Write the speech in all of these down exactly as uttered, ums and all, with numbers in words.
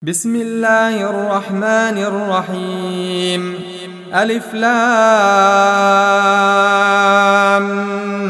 بسم الله الرحمن الرحيم. ألف لام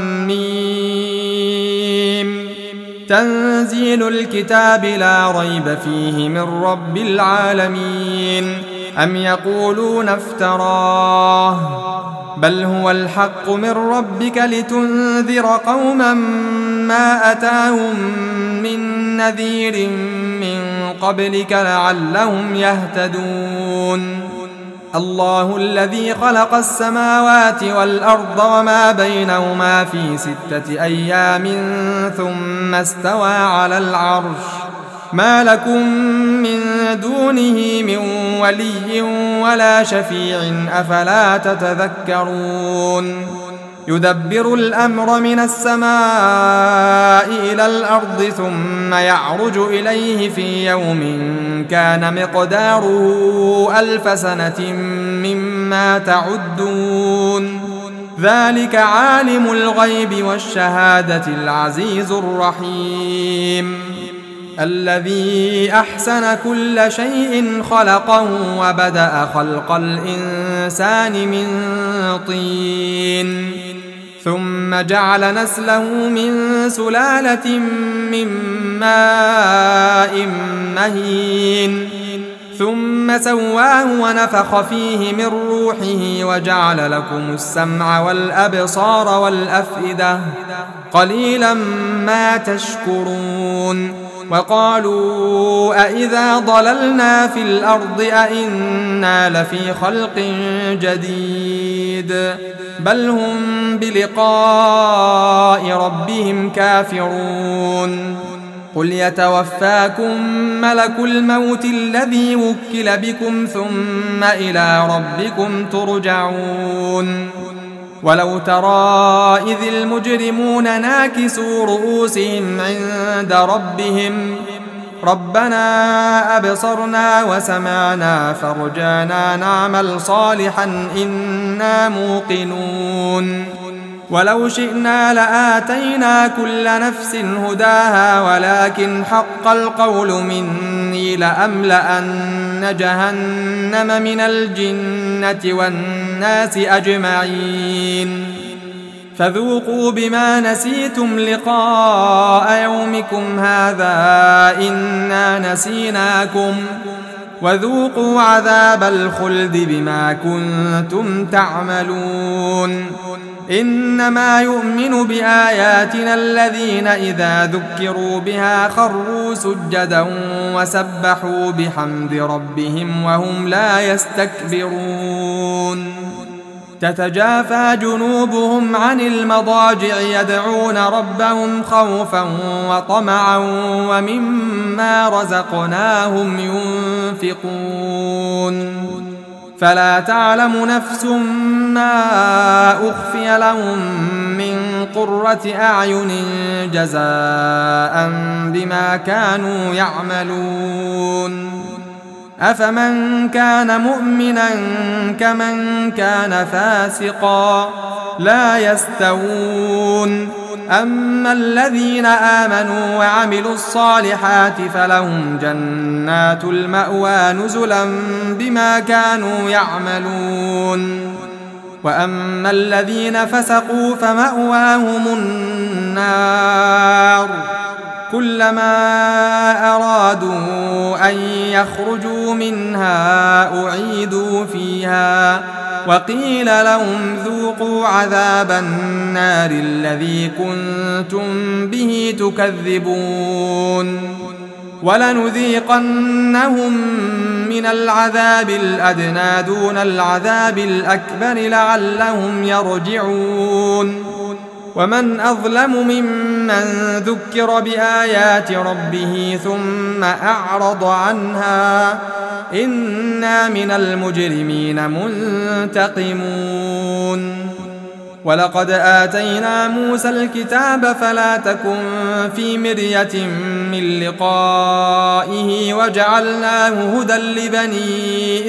ميم. تنزيل الكتاب لا ريب فيه من رب العالمين. أم يقولون افتراه بل هو الحق من ربك لتنذر قوما ما أتاهم من نذير من قبلك لعلهم يهتدون. الله الذي خلق السماوات والأرض وما بينهما في ستة أيام ثم استوى على العرش ما لكم من دونه من ولي ولا شفيع أفلا تتذكرون. يدبر الأمر من السماء إلى الأرض ثم يعرج إليه في يوم كان مقداره ألف سنة مما تعدون. ذلك عالم الغيب والشهادة العزيز الرحيم. الذي أحسن كل شيء خلقه وبدأ خلق الإنسان من طين ثم جعل نسله من سلالة من ماء مهين ثم سواه ونفخ فيه من روحه وجعل لكم السمع والأبصار والأفئدة قليلا ما تشكرون. وقالوا أإذا ضللنا في الأرض أإنا لفي خلق جديد بل هم بلقاء ربهم كافرون. قل يتوفاكم ملك الموت الذي وكل بكم ثم إلى ربكم ترجعون. ولو ترى إذ المجرمون ناكسوا رؤوسهم عند ربهم ربنا أبصرنا وسمعنا فارجعنا نعمل صالحا إنا موقنون. ولو شئنا لآتينا كل نفس هداها ولكن حق القول مني لأملأن جهنم من الجنة والناس أجمعين. فذوقوا بما نسيتم لقاء يومكم هذا إنا نسيناكم وذوقوا عذاب الخلد بما كنتم تعملون. إنما يؤمن بآياتنا الذين إذا ذكروا بها خروا سجدا وسبحوا بحمد ربهم وهم لا يستكبرون. تتجافى جنوبهم عن المضاجع يدعون ربهم خوفا وطمعا ومما رزقناهم ينفقون. فلا تعلم نفس ما أخفي لهم من قرة أعين جزاء بما كانوا يعملون. أفمن كان مؤمنا كمن كان فاسقا لا يستوون. أما الذين آمنوا وعملوا الصالحات فلهم جنات المأوى نزلا بما كانوا يعملون. وأما الذين فسقوا فمأواهم النار كلما أرادوا أن يخرجوا منها أعيدوا فيها وقيل لهم ذوقوا عذاب النار الذي كنتم به تكذبون. ولنذيقنهم من العذاب الأدنى دون العذاب الأكبر لعلهم يرجعون. ومن أظلم ممن ذكر بآيات ربه ثم أعرض عنها إنا من المجرمين منتقمون. ولقد آتينا موسى الكتاب فلا تكن في مرية من لقائه وجعلناه هدى لبني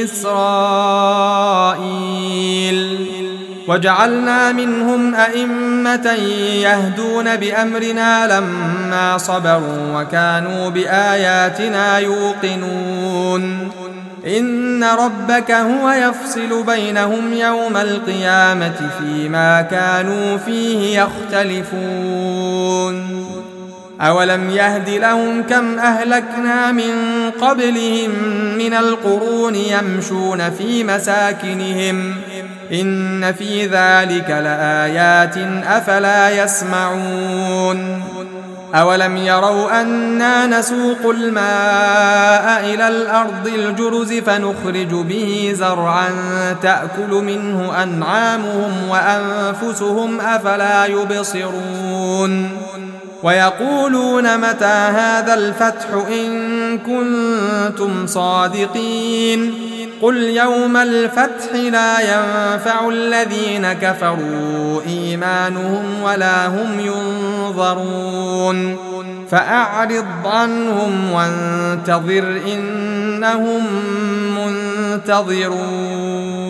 إسرائيل وجعلنا منهم أئمة يهدون بأمرنا لما صبروا وكانوا بآياتنا يوقنون إن ربك هو يفصل بينهم يوم القيامة فيما كانوا فيه يختلفون أولم يهد لهم كم أهلكنا من قبلهم من القرون يمشون في مساكنهم إن في ذلك لآيات أفلا يسمعون أولم يروا أنا نسوق الماء إلى الأرض الجرز فنخرج به زرعا تأكل منه أنعامهم وأنفسهم أفلا يبصرون ويقولون متى هذا الفتح إن كنتم صادقين قل يوم الفتح لا ينفع الذين كفروا إيمانهم ولا هم ينظرون فأعرض عنهم وانتظر إنهم منتظرون